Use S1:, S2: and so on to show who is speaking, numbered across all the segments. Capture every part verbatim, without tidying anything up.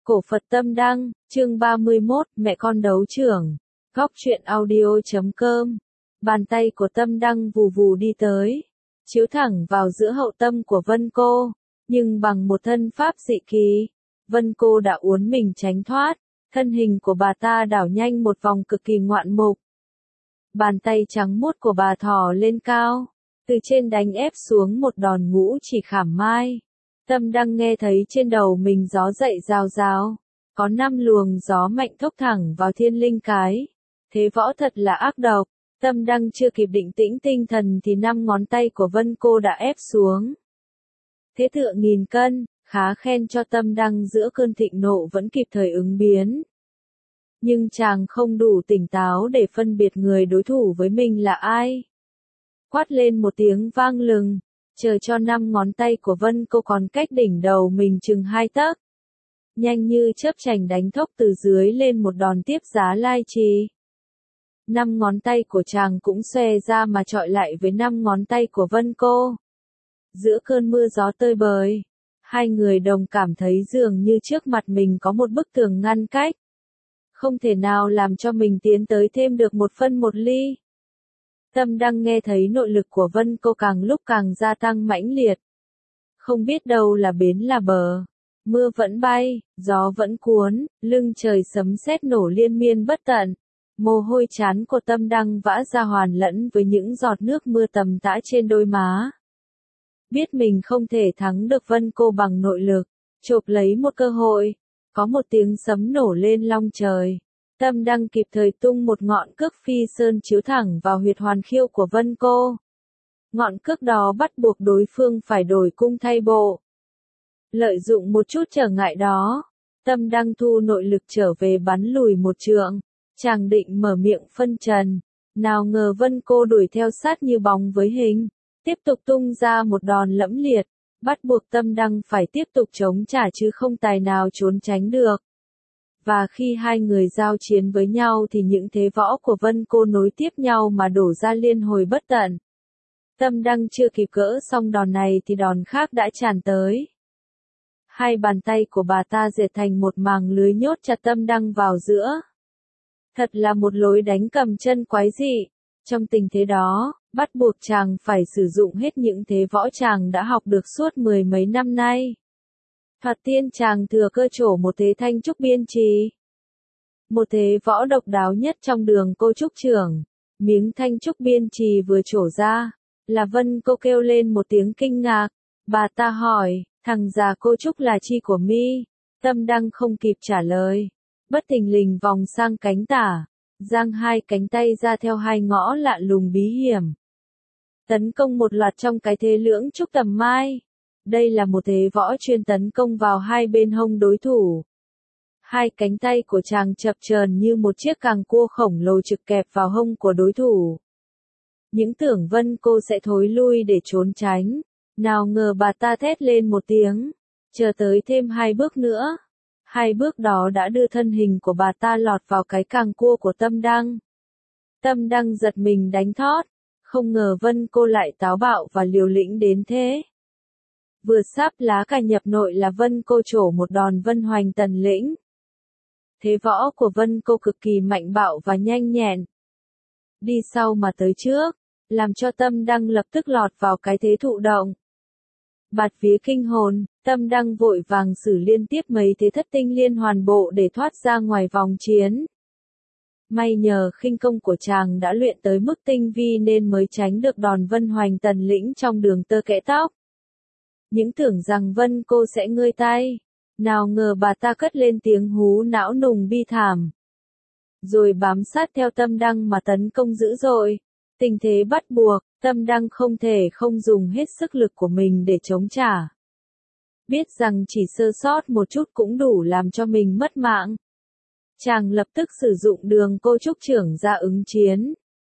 S1: Cổ Phật Tâm Đăng, chương ba mươi mốt, mẹ con đấu trưởng. Góc truyện audio chấm com. Bàn tay của Tâm Đăng vù vù đi tới, chiếu thẳng vào giữa hậu tâm của Vân Cô, nhưng bằng một thân pháp dị kỳ, Vân Cô đã uốn mình tránh thoát, thân hình của bà ta đảo nhanh một vòng cực kỳ ngoạn mục. Bàn tay trắng muốt của bà thò lên cao, từ trên đánh ép xuống một đòn ngũ chỉ khảm mai. Tâm Đăng nghe thấy trên đầu mình gió dậy rào rào, có năm luồng gió mạnh thốc thẳng vào thiên linh cái. Thế võ thật là ác độc. Tâm Đăng chưa kịp định tĩnh tinh thần thì năm ngón tay của Vân Cô đã ép xuống. Thế tựa nghìn cân, khá khen cho Tâm Đăng giữa cơn thịnh nộ vẫn kịp thời ứng biến. Nhưng chàng không đủ tỉnh táo để phân biệt người đối thủ với mình là ai. Quát lên một tiếng vang lừng, chờ cho năm ngón tay của Vân Cô còn cách đỉnh đầu mình chừng hai tấc. Nhanh như chớp chành đánh thốc từ dưới lên một đòn tiếp giá lai trì. Năm ngón tay của chàng cũng xòe ra mà chọi lại với năm ngón tay của Vân Cô. Giữa cơn mưa gió tơi bời, hai người đồng cảm thấy dường như trước mặt mình có một bức tường ngăn cách. Không thể nào làm cho mình tiến tới thêm được một phân một ly. Tâm Đăng nghe thấy nội lực của Vân Cô càng lúc càng gia tăng mãnh liệt. Không biết đâu là bến là bờ. Mưa vẫn bay, gió vẫn cuốn, lưng trời sấm sét nổ liên miên bất tận. Mồ hôi chán của Tâm Đăng vã ra hoàn lẫn với những giọt nước mưa tầm tã trên đôi má. Biết mình không thể thắng được Vân Cô bằng nội lực, chộp lấy một cơ hội. Có một tiếng sấm nổ lên long trời. Tâm Đăng kịp thời tung một ngọn cước phi sơn chiếu thẳng vào huyệt hoàn khiêu của Vân Cô. Ngọn cước đó bắt buộc đối phương phải đổi cung thay bộ. Lợi dụng một chút trở ngại đó, Tâm Đăng thu nội lực trở về bắn lùi một trượng. Chàng định mở miệng phân trần, nào ngờ Vân Cô đuổi theo sát như bóng với hình, tiếp tục tung ra một đòn lẫm liệt, bắt buộc Tâm Đăng phải tiếp tục chống trả chứ không tài nào trốn tránh được. Và khi hai người giao chiến với nhau thì những thế võ của Vân Cô nối tiếp nhau mà đổ ra liên hồi bất tận. Tâm Đăng chưa kịp gỡ xong đòn này thì đòn khác đã tràn tới. Hai bàn tay của bà ta dệt thành một màng lưới nhốt chặt Tâm Đăng vào giữa. Thật là một lối đánh cầm chân quái dị. Trong tình thế đó, bắt buộc chàng phải sử dụng hết những thế võ chàng đã học được suốt mười mấy năm nay. Thoạt tiên chàng thừa cơ trổ một thế thanh trúc biên trì. Một thế võ độc đáo nhất trong đường cô trúc trưởng. Miếng thanh trúc biên trì vừa trổ ra, là Vân Cô kêu lên một tiếng kinh ngạc. Bà ta hỏi, thằng già cô trúc là chi của mi? Tâm Đăng không kịp trả lời. Bất thình lình vòng sang cánh tả, giang hai cánh tay ra theo hai ngõ lạ lùng bí hiểm. Tấn công một loạt trong cái thế lưỡng trúc tầm mai. Đây là một thế võ chuyên tấn công vào hai bên hông đối thủ. Hai cánh tay của chàng chập chờn như một chiếc càng cua khổng lồ trực kẹp vào hông của đối thủ. Những tưởng Vân Cô sẽ thối lui để trốn tránh, nào ngờ bà ta thét lên một tiếng, chờ tới thêm hai bước nữa. Hai bước đó đã đưa thân hình của bà ta lọt vào cái càng cua của Tâm Đăng. Tâm Đăng giật mình đánh thót, không ngờ Vân Cô lại táo bạo và liều lĩnh đến thế. Vừa sắp lá cà nhập nội là Vân Cô trổ một đòn Vân Hoành Tần Lĩnh. Thế võ của Vân Cô cực kỳ mạnh bạo và nhanh nhẹn. Đi sau mà tới trước, làm cho Tâm Đăng lập tức lọt vào cái thế thụ động. Bạt vía kinh hồn, Tâm Đăng vội vàng xử liên tiếp mấy thế thất tinh liên hoàn bộ để thoát ra ngoài vòng chiến. May nhờ khinh công của chàng đã luyện tới mức tinh vi nên mới tránh được đòn Vân Hoành Tần Lĩnh trong đường tơ kẽ tóc. Những tưởng rằng Vân Cô sẽ ngơi tay, nào ngờ bà ta cất lên tiếng hú não nùng bi thảm. Rồi bám sát theo Tâm Đăng mà tấn công dữ dội. Tình thế bắt buộc, Tâm Đăng không thể không dùng hết sức lực của mình để chống trả. Biết rằng chỉ sơ sót một chút cũng đủ làm cho mình mất mạng. Chàng lập tức sử dụng đường cô trúc trưởng ra ứng chiến.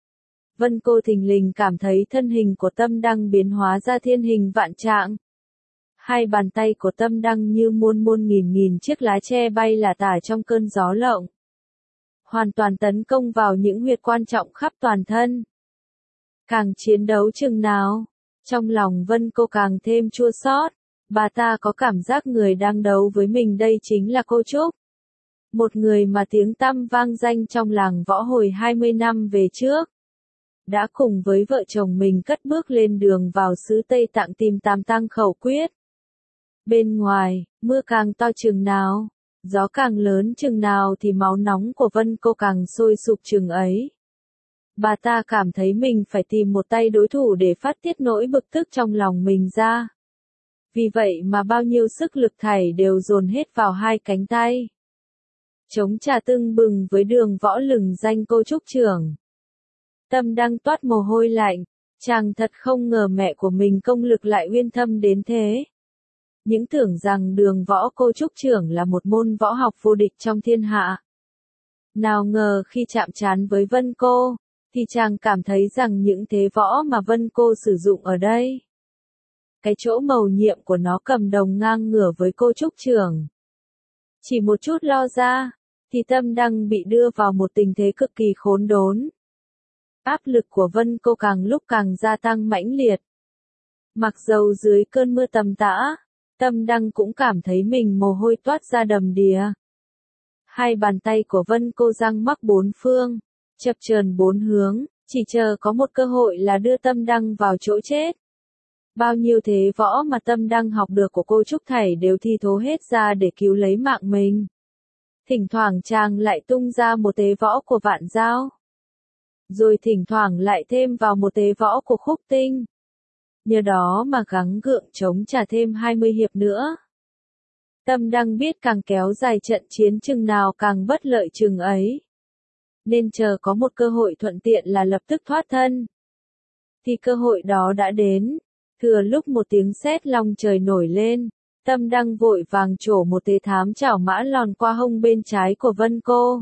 S1: Vân Cô thình lình cảm thấy thân hình của Tâm Đăng biến hóa ra thiên hình vạn trạng. Hai bàn tay của Tâm Đăng như muôn muôn nghìn nghìn chiếc lá tre bay lả tả trong cơn gió lộng. Hoàn toàn tấn công vào những huyệt quan trọng khắp toàn thân. Càng chiến đấu chừng nào, trong lòng Vân Cô càng thêm chua xót. Bà ta có cảm giác người đang đấu với mình đây chính là cô Trúc. Một người mà tiếng tăm vang danh trong làng võ hồi hai mươi năm về trước. Đã cùng với vợ chồng mình cất bước lên đường vào xứ Tây Tạng tìm Tam Tạng khẩu quyết. Bên ngoài, mưa càng to chừng nào, gió càng lớn chừng nào thì máu nóng của Vân Cô càng sôi sục chừng ấy. Bà ta cảm thấy mình phải tìm một tay đối thủ để phát tiết nỗi bực tức trong lòng mình ra. Vì vậy mà bao nhiêu sức lực thảy đều dồn hết vào hai cánh tay. Chống trả tưng bừng với đường võ lừng danh cô Trúc trưởng. Tâm đang toát mồ hôi lạnh, chàng thật không ngờ mẹ của mình công lực lại uyên thâm đến thế. Những tưởng rằng đường võ cô Trúc trưởng là một môn võ học vô địch trong thiên hạ. Nào ngờ khi chạm trán với Vân Cô, thì chàng cảm thấy rằng những thế võ mà Vân Cô sử dụng ở đây. Cái chỗ mầu nhiệm của nó cầm đồng ngang ngửa với cô Trúc trưởng. Chỉ một chút lo ra, thì Tâm đang bị đưa vào một tình thế cực kỳ khốn đốn. Áp lực của Vân Cô càng lúc càng gia tăng mãnh liệt. Mặc dầu dưới cơn mưa tầm tã, Tâm Đăng cũng cảm thấy mình mồ hôi toát ra đầm đìa. Hai bàn tay của Vân Cô răng mắc bốn phương, chập chờn bốn hướng, chỉ chờ có một cơ hội là đưa Tâm Đăng vào chỗ chết. Bao nhiêu thế võ mà Tâm Đăng học được của cô Trúc thảy đều thi thố hết ra để cứu lấy mạng mình. Thỉnh thoảng chàng lại tung ra một thế võ của Vạn Dao. Rồi thỉnh thoảng lại thêm vào một thế võ của Khúc Tinh. Nhờ đó mà gắng gượng chống trả thêm hai mươi hiệp nữa. Tâm Đăng biết càng kéo dài trận chiến chừng nào càng bất lợi chừng ấy. Nên chờ có một cơ hội thuận tiện là lập tức thoát thân. Thì cơ hội đó đã đến. Thừa lúc một tiếng sét long trời nổi lên, Tâm Đăng vội vàng trổ một thế thám chảo mã lòn qua hông bên trái của Vân Cô.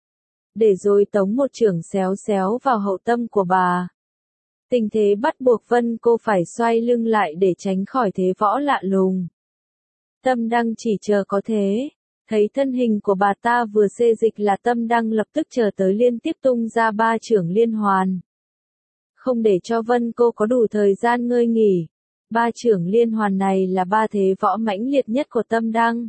S1: Để rồi tống một chưởng xéo xéo vào hậu tâm của bà. Tình thế bắt buộc Vân Cô phải xoay lưng lại để tránh khỏi thế võ lạ lùng. Tâm Đăng chỉ chờ có thế. Thấy thân hình của bà ta vừa xê dịch là Tâm Đăng lập tức chờ tới liên tiếp tung ra ba chưởng liên hoàn. Không để cho Vân Cô có đủ thời gian ngơi nghỉ. Ba chưởng liên hoàn này là ba thế võ mãnh liệt nhất của Tâm Đăng.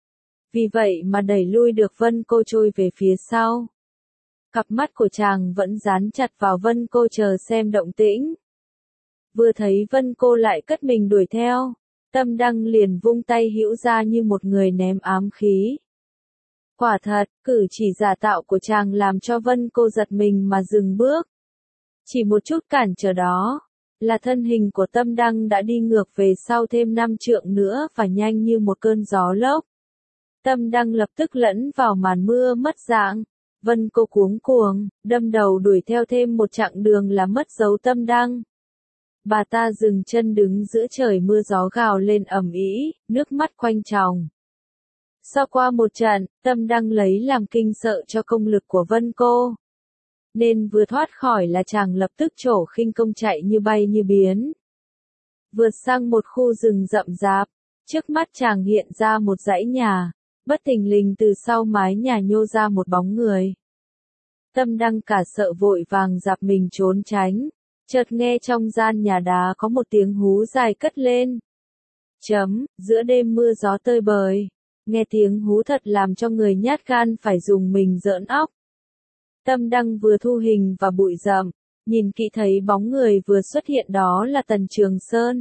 S1: Vì vậy mà đẩy lui được Vân Cô trôi về phía sau. Cặp mắt của chàng vẫn dán chặt vào Vân Cô chờ xem động tĩnh. Vừa thấy Vân Cô lại cất mình đuổi theo, Tâm Đăng liền vung tay hữu ra như một người ném ám khí. Quả thật, cử chỉ giả tạo của chàng làm cho Vân Cô giật mình mà dừng bước. Chỉ một chút cản trở đó, là thân hình của Tâm Đăng đã đi ngược về sau thêm năm trượng nữa và nhanh như một cơn gió lốc. Tâm Đăng lập tức lẫn vào màn mưa mất dạng. Vân Cô cuống cuồng, đâm đầu đuổi theo thêm một chặng đường là mất dấu Tâm Đăng. Bà ta dừng chân đứng giữa trời mưa gió gào lên ầm ĩ, nước mắt quanh tròng. Sau qua một trận, Tâm Đăng lấy làm kinh sợ cho công lực của Vân Cô. Nên vừa thoát khỏi là chàng lập tức trổ khinh công chạy như bay như biến. Vượt sang một khu rừng rậm rạp, trước mắt chàng hiện ra một dãy nhà, bất thình lình từ sau mái nhà nhô ra một bóng người. Tâm Đăng cả sợ vội vàng dạp mình trốn tránh, chợt nghe trong gian nhà đá có một tiếng hú dài cất lên. Chấm, giữa đêm mưa gió tơi bời, nghe tiếng hú thật làm cho người nhát gan phải dùng mình giỡn óc. Tâm Đăng vừa thu hình và bụi rậm, nhìn kỹ thấy bóng người vừa xuất hiện đó là Tần Trường Sơn.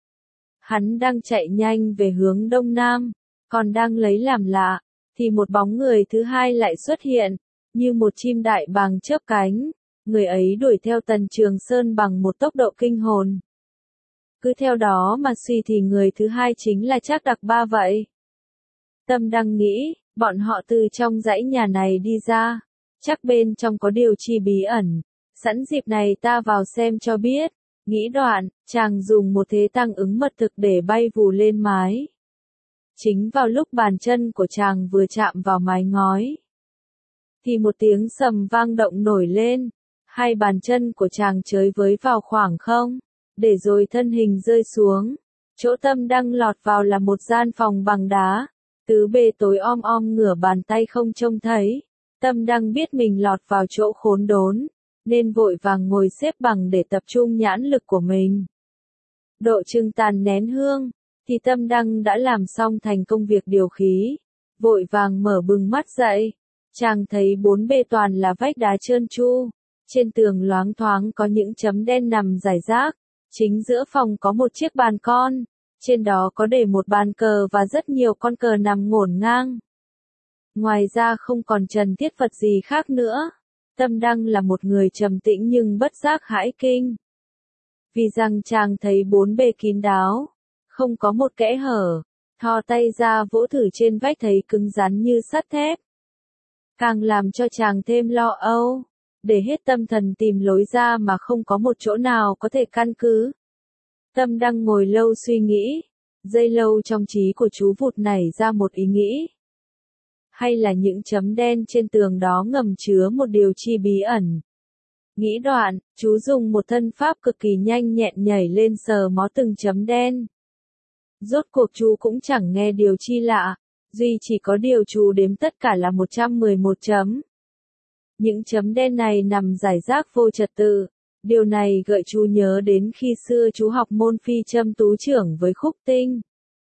S1: Hắn đang chạy nhanh về hướng đông nam, còn đang lấy làm lạ, thì một bóng người thứ hai lại xuất hiện, như một chim đại bàng chớp cánh, người ấy đuổi theo Tần Trường Sơn bằng một tốc độ kinh hồn. Cứ theo đó mà suy thì người thứ hai chính là Trác Đặc Ba vậy. Tâm Đăng nghĩ, bọn họ từ trong dãy nhà này đi ra, chắc bên trong có điều chi bí ẩn, sẵn dịp này ta vào xem cho biết. Nghĩ đoạn, chàng dùng một thế tăng ứng mật thực để bay vù lên mái. Chính vào lúc bàn chân của chàng vừa chạm vào mái ngói, thì một tiếng sầm vang động nổi lên, hai bàn chân của chàng chới với vào khoảng không, để rồi thân hình rơi xuống. Chỗ Tâm Đăng lọt vào là một gian phòng bằng đá, tứ bề tối om om ngửa bàn tay không trông thấy. Tâm Đăng biết mình lọt vào chỗ khốn đốn, nên vội vàng ngồi xếp bằng để tập trung nhãn lực của mình. Độ chừng tàn nén hương, thì Tâm Đăng đã làm xong thành công việc điều khí, vội vàng mở bừng mắt dậy. Chàng thấy bốn bề toàn là vách đá trơn tru, trên tường loáng thoáng có những chấm đen nằm rải rác, chính giữa phòng có một chiếc bàn con, trên đó có để một bàn cờ và rất nhiều con cờ nằm ngổn ngang. Ngoài ra không còn trần thiết vật gì khác nữa. Tâm Đăng là một người trầm tĩnh nhưng bất giác hãi kinh. Vì rằng chàng thấy bốn bề kín đáo, không có một kẽ hở, thò tay ra vỗ thử trên vách thấy cứng rắn như sắt thép. Càng làm cho chàng thêm lo âu, để hết tâm thần tìm lối ra mà không có một chỗ nào có thể căn cứ. Tâm Đăng ngồi lâu suy nghĩ, giây lâu trong trí của chú vụt nảy ra một ý nghĩ. Hay là những chấm đen trên tường đó ngầm chứa một điều chi bí ẩn. Nghĩ đoạn, chú dùng một thân pháp cực kỳ nhanh nhẹn nhảy lên sờ mó từng chấm đen. Rốt cuộc chú cũng chẳng nghe điều chi lạ, duy chỉ có điều chú đếm tất cả là một trăm mười một chấm. Những chấm đen này nằm rải rác vô trật tự, điều này gợi chú nhớ đến khi xưa chú học môn phi châm tú trưởng với Khúc Tinh.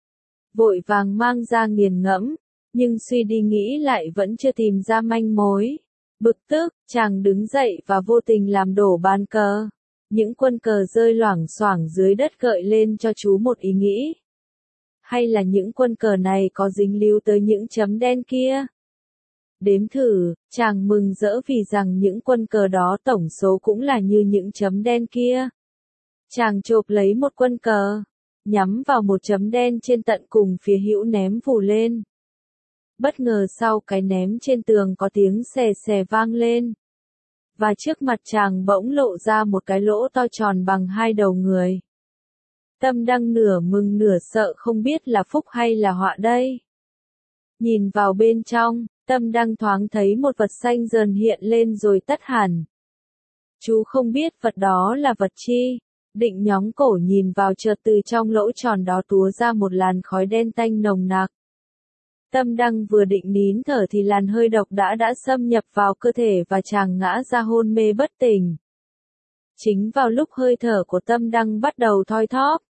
S1: Vội vàng mang ra nghiền ngẫm, nhưng suy đi nghĩ lại vẫn chưa tìm ra manh mối. Bực tức, chàng đứng dậy và vô tình làm đổ bàn cờ. Những quân cờ rơi loảng xoảng dưới đất gợi lên cho chú một ý nghĩ. Hay là những quân cờ này có dính líu tới những chấm đen kia? Đếm thử, chàng mừng rỡ vì rằng những quân cờ đó tổng số cũng là như những chấm đen kia. Chàng chộp lấy một quân cờ, nhắm vào một chấm đen trên tận cùng phía hữu ném vù lên. Bất ngờ sau cái ném trên tường có tiếng xè xè vang lên. Và trước mặt chàng bỗng lộ ra một cái lỗ to tròn bằng hai đầu người. Tâm Đăng nửa mừng nửa sợ không biết là phúc hay là họa đây. Nhìn vào bên trong, Tâm Đăng thoáng thấy một vật xanh dần hiện lên rồi tắt hẳn. Chú không biết vật đó là vật chi, định nhóng cổ nhìn vào chợt từ trong lỗ tròn đó túa ra một làn khói đen tanh nồng nặc. Tâm Đăng vừa định nín thở thì làn hơi độc đã đã xâm nhập vào cơ thể và chàng ngã ra hôn mê bất tỉnh. Chính vào lúc hơi thở của Tâm Đăng bắt đầu thoi thóp.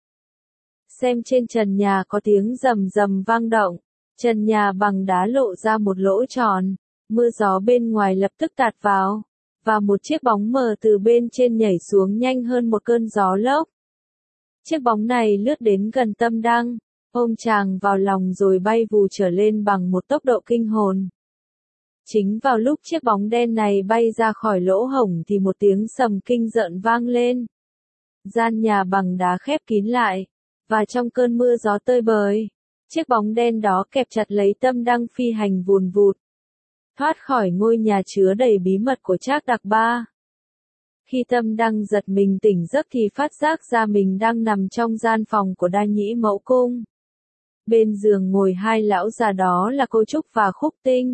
S1: Xem trên trần nhà có tiếng rầm rầm vang động, trần nhà bằng đá lộ ra một lỗ tròn, mưa gió bên ngoài lập tức tạt vào, và một chiếc bóng mờ từ bên trên nhảy xuống nhanh hơn một cơn gió lốc. Chiếc bóng này lướt đến gần Tâm Đăng, ôm chàng vào lòng rồi bay vù trở lên bằng một tốc độ kinh hồn. Chính vào lúc chiếc bóng đen này bay ra khỏi lỗ hổng thì một tiếng sầm kinh rợn vang lên. Gian nhà bằng đá khép kín lại, và trong cơn mưa gió tơi bời, chiếc bóng đen đó kẹp chặt lấy Tâm Đăng phi hành vùn vụt, thoát khỏi ngôi nhà chứa đầy bí mật của Trác Đặc Ba. Khi Tâm Đăng giật mình tỉnh giấc thì phát giác ra mình đang nằm trong gian phòng của Đa Nhĩ Mẫu Cung. Bên giường ngồi hai lão già đó là Cô Trúc và Khúc Tinh.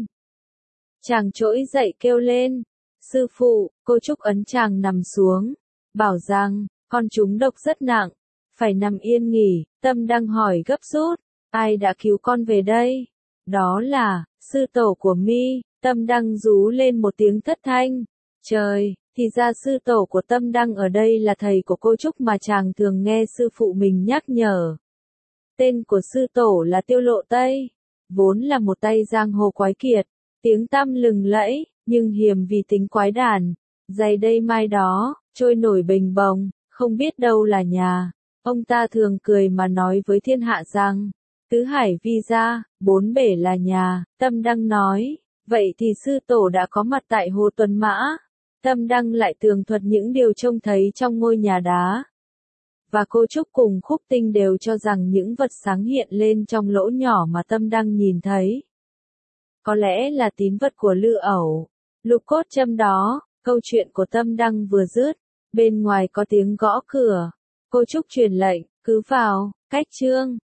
S1: Chàng trỗi dậy kêu lên, sư phụ. Cô Trúc ấn chàng nằm xuống, bảo rằng, con trúng độc rất nặng, phải nằm yên nghỉ. Tâm Đăng hỏi gấp rút, ai đã cứu con về đây? Đó là, sư tổ của mi. Tâm Đăng rú lên một tiếng thất thanh. Trời, thì ra sư tổ của Tâm Đăng ở đây là thầy của Cô Trúc mà chàng thường nghe sư phụ mình nhắc nhở. Tên của sư tổ là Tiêu Lộ Tây, vốn là một tay giang hồ quái kiệt, tiếng tăm lừng lẫy, nhưng hiềm vì tính quái đản, giày đây mai đó, trôi nổi bềnh bồng, không biết đâu là nhà. Ông ta thường cười mà nói với thiên hạ rằng, tứ hải vi gia, bốn bể là nhà. Tâm Đăng nói, vậy thì sư tổ đã có mặt tại Hồ Tuần Mã. Tâm Đăng lại tường thuật những điều trông thấy trong ngôi nhà đá. Và Cô Trúc cùng Khúc Tinh đều cho rằng những vật sáng hiện lên trong lỗ nhỏ mà Tâm Đăng nhìn thấy có lẽ là tín vật của Lư Ẩu, Lục Cốt Châm đó. Câu chuyện của Tâm Đăng vừa dứt, bên ngoài có tiếng gõ cửa. Cô Trúc truyền lệnh, cứ vào. Cách chương